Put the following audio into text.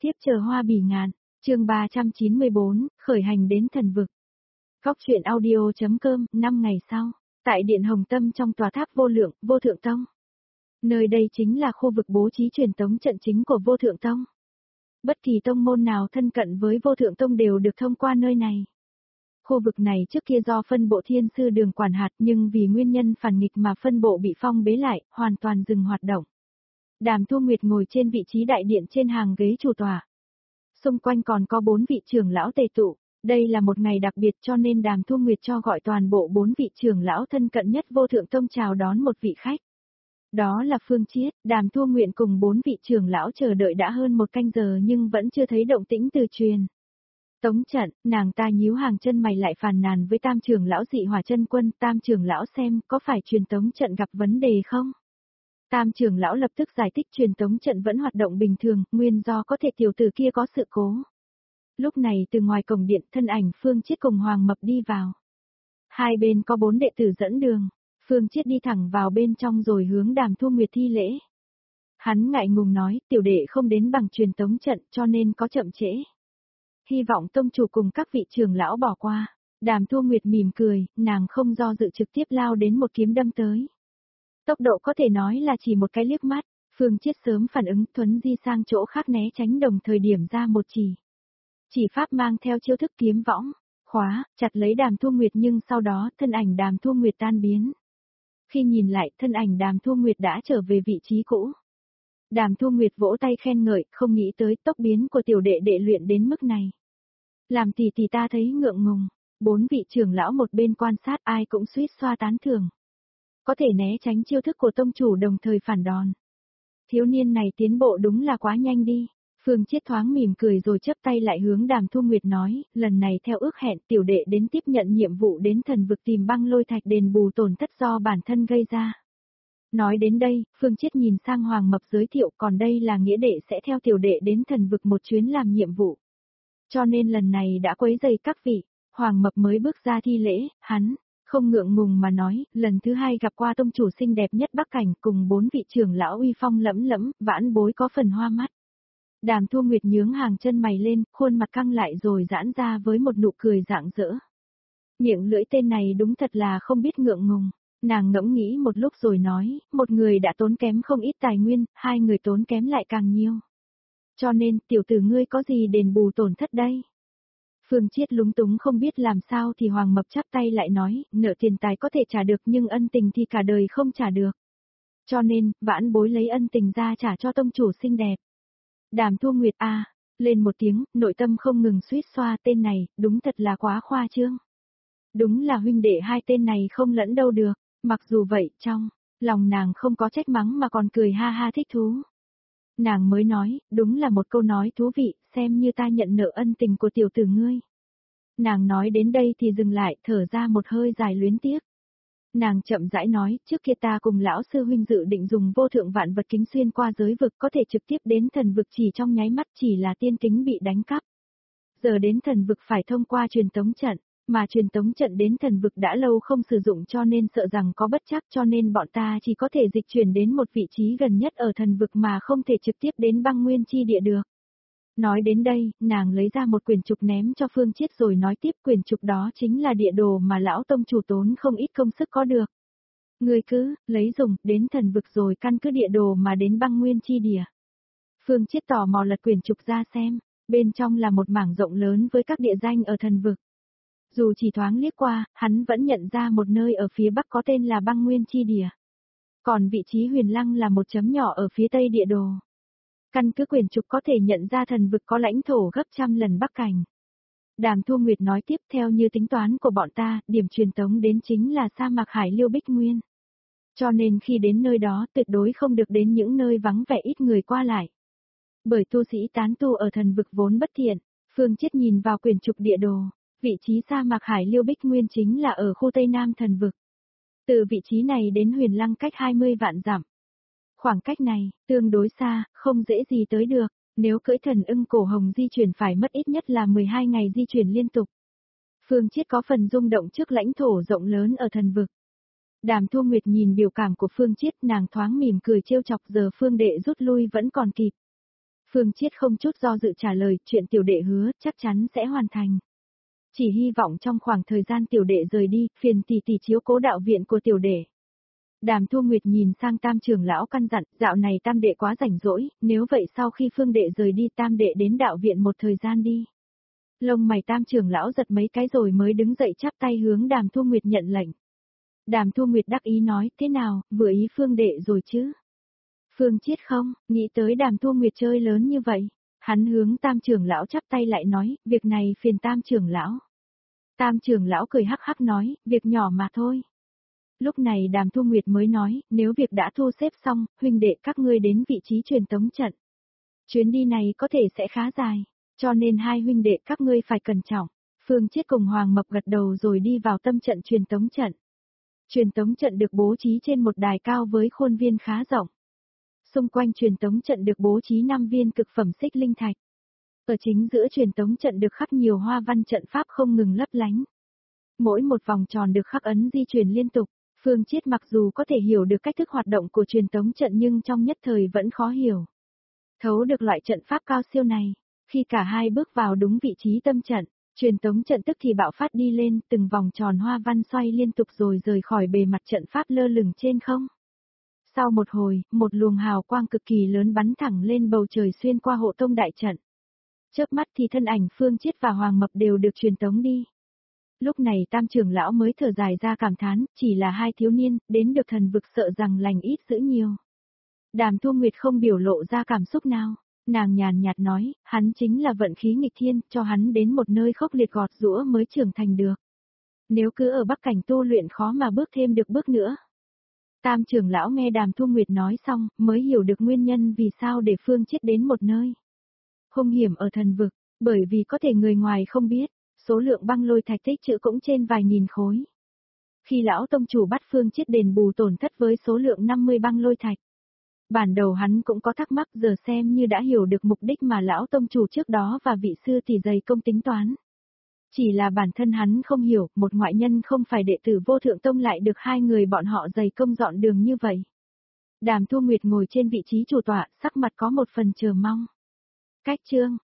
tiếp chờ hoa bỉ ngạn, chương 394, khởi hành đến thần vực. Góc truyện audio.com, 5 ngày sau, tại Điện Hồng Tâm trong tòa tháp vô lượng, vô thượng tông. Nơi đây chính là khu vực bố trí truyền tống trận chính của vô thượng tông. Bất kỳ tông môn nào thân cận với vô thượng tông đều được thông qua nơi này. Khu vực này trước kia do phân bộ thiên sư đường quản hạt nhưng vì nguyên nhân phản nghịch mà phân bộ bị phong bế lại, hoàn toàn dừng hoạt động. Đàm Thu Nguyệt ngồi trên vị trí đại điện trên hàng ghế chủ tòa. Xung quanh còn có 4 vị trưởng lão tề tụ, đây là một ngày đặc biệt cho nên Đàm Thu Nguyệt cho gọi toàn bộ 4 vị trưởng lão thân cận nhất vô thượng tông chào đón một vị khách. Đó là Phương Chiết. Đàm Thu Nguyệt cùng 4 vị trưởng lão chờ đợi đã hơn 1 canh giờ nhưng vẫn chưa thấy động tĩnh từ truyền tống trận. Nàng ta nhíu hàng chân mày lại phàn nàn với Tam trưởng lão Dị Hỏa Chân Quân. Tam trưởng lão xem có phải truyền tống trận gặp vấn đề không? Tam trưởng lão lập tức giải thích truyền tống trận vẫn hoạt động bình thường, nguyên do có thể tiểu tử kia có sự cố. Lúc này từ ngoài cổng điện thân ảnh Phương Chiết cùng Hoàng Mập đi vào. Hai bên có 4 đệ tử dẫn đường. Phương Chiết đi thẳng vào bên trong rồi hướng Đàm Thu Nguyệt thi lễ. Hắn ngại ngùng nói, tiểu đệ không đến bằng truyền tống trận cho nên có chậm trễ. Hy vọng tông chủ cùng các vị trưởng lão bỏ qua. Đàm Thu Nguyệt mỉm cười, nàng không do dự trực tiếp lao đến một kiếm đâm tới. Tốc độ có thể nói là chỉ một cái liếc mắt, Phương Chiết sớm phản ứng thuấn di sang chỗ khác né tránh đồng thời điểm ra một chỉ. Chỉ pháp mang theo chiêu thức kiếm võng, khóa, chặt lấy Đàm Thu Nguyệt nhưng sau đó thân ảnh Đàm Thu Nguyệt tan biến. Khi nhìn lại thân ảnh Đàm Thu Nguyệt đã trở về vị trí cũ. Đàm Thu Nguyệt vỗ tay khen ngợi, không nghĩ tới tốc biến của tiểu đệ đệ luyện đến mức này. Làm tỷ tỷ ta thấy ngượng ngùng, 4 vị trưởng lão một bên quan sát ai cũng suýt xoa tán thưởng. Có thể né tránh chiêu thức của tông chủ đồng thời phản đòn. Thiếu niên này tiến bộ đúng là quá nhanh đi. Phương Chiết thoáng mỉm cười rồi chắp tay lại hướng Đàm Thu Nguyệt nói, lần này theo ước hẹn tiểu đệ đến tiếp nhận nhiệm vụ đến thần vực tìm băng lôi thạch đền bù tổn thất do bản thân gây ra. Nói đến đây, Phương Chiết nhìn sang Hoàng Mập giới thiệu còn đây là nghĩa đệ sẽ theo tiểu đệ đến thần vực một chuyến làm nhiệm vụ. Cho nên lần này đã quấy rầy các vị, Hoàng Mập mới bước ra thi lễ, hắn không ngượng ngùng mà nói, lần thứ 2 gặp qua tông chủ xinh đẹp nhất Bắc Cảnh cùng 4 vị trưởng lão uy phong lẫm lẫm, vãn bối có phần hoa mắt. Đàm Thu Nguyệt nhướng hàng chân mày lên, khuôn mặt căng lại rồi giãn ra với một nụ cười rạng rỡ. Miệng lưỡi tên này đúng thật là không biết ngượng ngùng. Nàng ngẫm nghĩ một lúc rồi nói, một người đã tốn kém không ít tài nguyên, 2 người tốn kém lại càng nhiều. Cho nên, tiểu tử ngươi có gì đền bù tổn thất đây? Phương Chiết lúng túng không biết làm sao thì Hoàng Mập chắp tay lại nói, nợ tiền tài có thể trả được nhưng ân tình thì cả đời không trả được. Cho nên, vãn bối lấy ân tình ra trả cho tông chủ xinh đẹp. Đàm Thu Nguyệt lên một tiếng, nội tâm không ngừng suýt xoa tên này, đúng thật là quá khoa trương. Đúng là huynh đệ hai tên này không lẫn đâu được, mặc dù vậy trong lòng nàng không có trách mắng mà còn cười ha ha thích thú. Nàng mới nói, đúng là một câu nói thú vị, xem như ta nhận nợ ân tình của tiểu tử ngươi. Nàng nói đến đây thì dừng lại, thở ra một hơi dài luyến tiếc. Nàng chậm rãi nói, trước kia ta cùng lão sư huynh dự định dùng vô thượng vạn vật kính xuyên qua giới vực có thể trực tiếp đến thần vực chỉ trong nháy mắt chỉ là tiên kính bị đánh cắp. Giờ đến thần vực phải thông qua truyền tống trận, mà truyền tống trận đến thần vực đã lâu không sử dụng cho nên sợ rằng có bất trắc cho nên bọn ta chỉ có thể dịch chuyển đến một vị trí gần nhất ở thần vực mà không thể trực tiếp đến băng nguyên chi địa được. Nói đến đây, nàng lấy ra một quyển trục ném cho Phương Chiết rồi nói tiếp quyển trục đó chính là địa đồ mà lão tông chủ tốn không ít công sức có được. Ngươi cứ, lấy dùng, đến thần vực rồi căn cứ địa đồ mà đến băng nguyên chi địa. Phương Chiết tò mò lật quyển trục ra xem, bên trong là một mảng rộng lớn với các địa danh ở thần vực. Dù chỉ thoáng liếc qua, hắn vẫn nhận ra một nơi ở phía bắc có tên là băng nguyên chi địa. Còn vị trí huyền lăng là một chấm nhỏ ở phía tây địa đồ. Căn cứ quyển trục có thể nhận ra thần vực có lãnh thổ gấp trăm lần Bắc Cảnh. Đàm Thu Nguyệt nói tiếp theo như tính toán của bọn ta, điểm truyền tống đến chính là sa mạc Hải Liêu Bích Nguyên. Cho nên khi đến nơi đó tuyệt đối không được đến những nơi vắng vẻ ít người qua lại. Bởi tu sĩ tán tu ở thần vực vốn bất thiện, Phương Chiết nhìn vào quyển trục địa đồ, vị trí sa mạc Hải Liêu Bích Nguyên chính là ở khu Tây Nam thần vực. Từ vị trí này đến huyền lăng cách 20 vạn dặm. Khoảng cách này, tương đối xa, không dễ gì tới được, nếu cưỡi thần ưng cổ hồng di chuyển phải mất ít nhất là 12 ngày di chuyển liên tục. Phương Chiết có phần rung động trước lãnh thổ rộng lớn ở thần vực. Đàm Thu Nguyệt nhìn biểu cảm của Phương Chiết nàng thoáng mỉm cười trêu chọc giờ Phương đệ rút lui vẫn còn kịp. Phương Chiết không chút do dự trả lời, chuyện tiểu đệ hứa, chắc chắn sẽ hoàn thành. Chỉ hy vọng trong khoảng thời gian tiểu đệ rời đi, phiền tỷ tỷ chiếu cố đạo viện của tiểu đệ. Đàm Thu Nguyệt nhìn sang Tam trưởng lão căn dặn, dạo này Tam đệ quá rảnh rỗi, nếu vậy sau khi Phương đệ rời đi Tam đệ đến đạo viện một thời gian đi. Lông mày Tam trưởng lão giật mấy cái rồi mới đứng dậy chắp tay hướng Đàm Thu Nguyệt nhận lệnh. Đàm Thu Nguyệt đắc ý nói, thế nào, vừa ý Phương đệ rồi chứ? Phương Chiết không, nghĩ tới Đàm Thu Nguyệt chơi lớn như vậy. Hắn hướng Tam trưởng lão chắp tay lại nói, việc này phiền Tam trưởng lão. Tam trưởng lão cười hắc hắc nói, việc nhỏ mà thôi. Lúc này Đàm Thu Nguyệt mới nói, nếu việc đã thu xếp xong, huynh đệ các ngươi đến vị trí truyền tống trận. Chuyến đi này có thể sẽ khá dài, cho nên hai huynh đệ các ngươi phải cẩn trọng. Phương Chiết cùng Hoàng Mập gật đầu rồi đi vào tâm trận truyền tống trận. Truyền tống trận được bố trí trên một đài cao với khuôn viên khá rộng. Xung quanh truyền tống trận được bố trí 5 viên cực phẩm xích linh thạch. Ở chính giữa truyền tống trận được khắc nhiều hoa văn trận pháp không ngừng lấp lánh. Mỗi một vòng tròn được khắc ấn di chuyển liên tục. Phương Chiết mặc dù có thể hiểu được cách thức hoạt động của truyền tống trận nhưng trong nhất thời vẫn khó hiểu. Thấu được loại trận pháp cao siêu này, khi cả hai bước vào đúng vị trí tâm trận, truyền tống trận tức thì bạo phát đi lên, từng vòng tròn hoa văn xoay liên tục rồi rời khỏi bề mặt trận pháp lơ lửng trên không. Sau một hồi, một luồng hào quang cực kỳ lớn bắn thẳng lên bầu trời xuyên qua hộ tông đại trận. Chớp mắt thì thân ảnh Phương Chiết và Hoàng Mập đều được truyền tống đi. Lúc này Tam trưởng lão mới thở dài ra cảm thán, chỉ là hai thiếu niên, đến được thần vực sợ rằng lành ít dữ nhiều. Đàm Thu Nguyệt không biểu lộ ra cảm xúc nào, nàng nhàn nhạt nói, hắn chính là vận khí nghịch thiên, cho hắn đến một nơi khốc liệt gọt giũa mới trưởng thành được. Nếu cứ ở Bắc Cảnh tu luyện khó mà bước thêm được bước nữa. Tam trưởng lão nghe Đàm Thu Nguyệt nói xong, mới hiểu được nguyên nhân vì sao để Phương Chiết đến một nơi hung hiểm ở thần vực, bởi vì có thể người ngoài không biết. Số lượng băng lôi thạch tích trữ cũng trên vài nghìn khối. Khi lão tông chủ bắt Phương Chiết đền bù tổn thất với số lượng 50 băng lôi thạch. Bản đầu hắn cũng có thắc mắc, giờ xem như đã hiểu được mục đích mà lão tông chủ trước đó và vị sư tỷ dày công tính toán. Chỉ là bản thân hắn không hiểu, một ngoại nhân không phải đệ tử Vô Thượng Tông lại được hai người bọn họ dày công dọn đường như vậy. Đàm Thu Nguyệt ngồi trên vị trí chủ tọa, sắc mặt có một phần chờ mong. Cách chương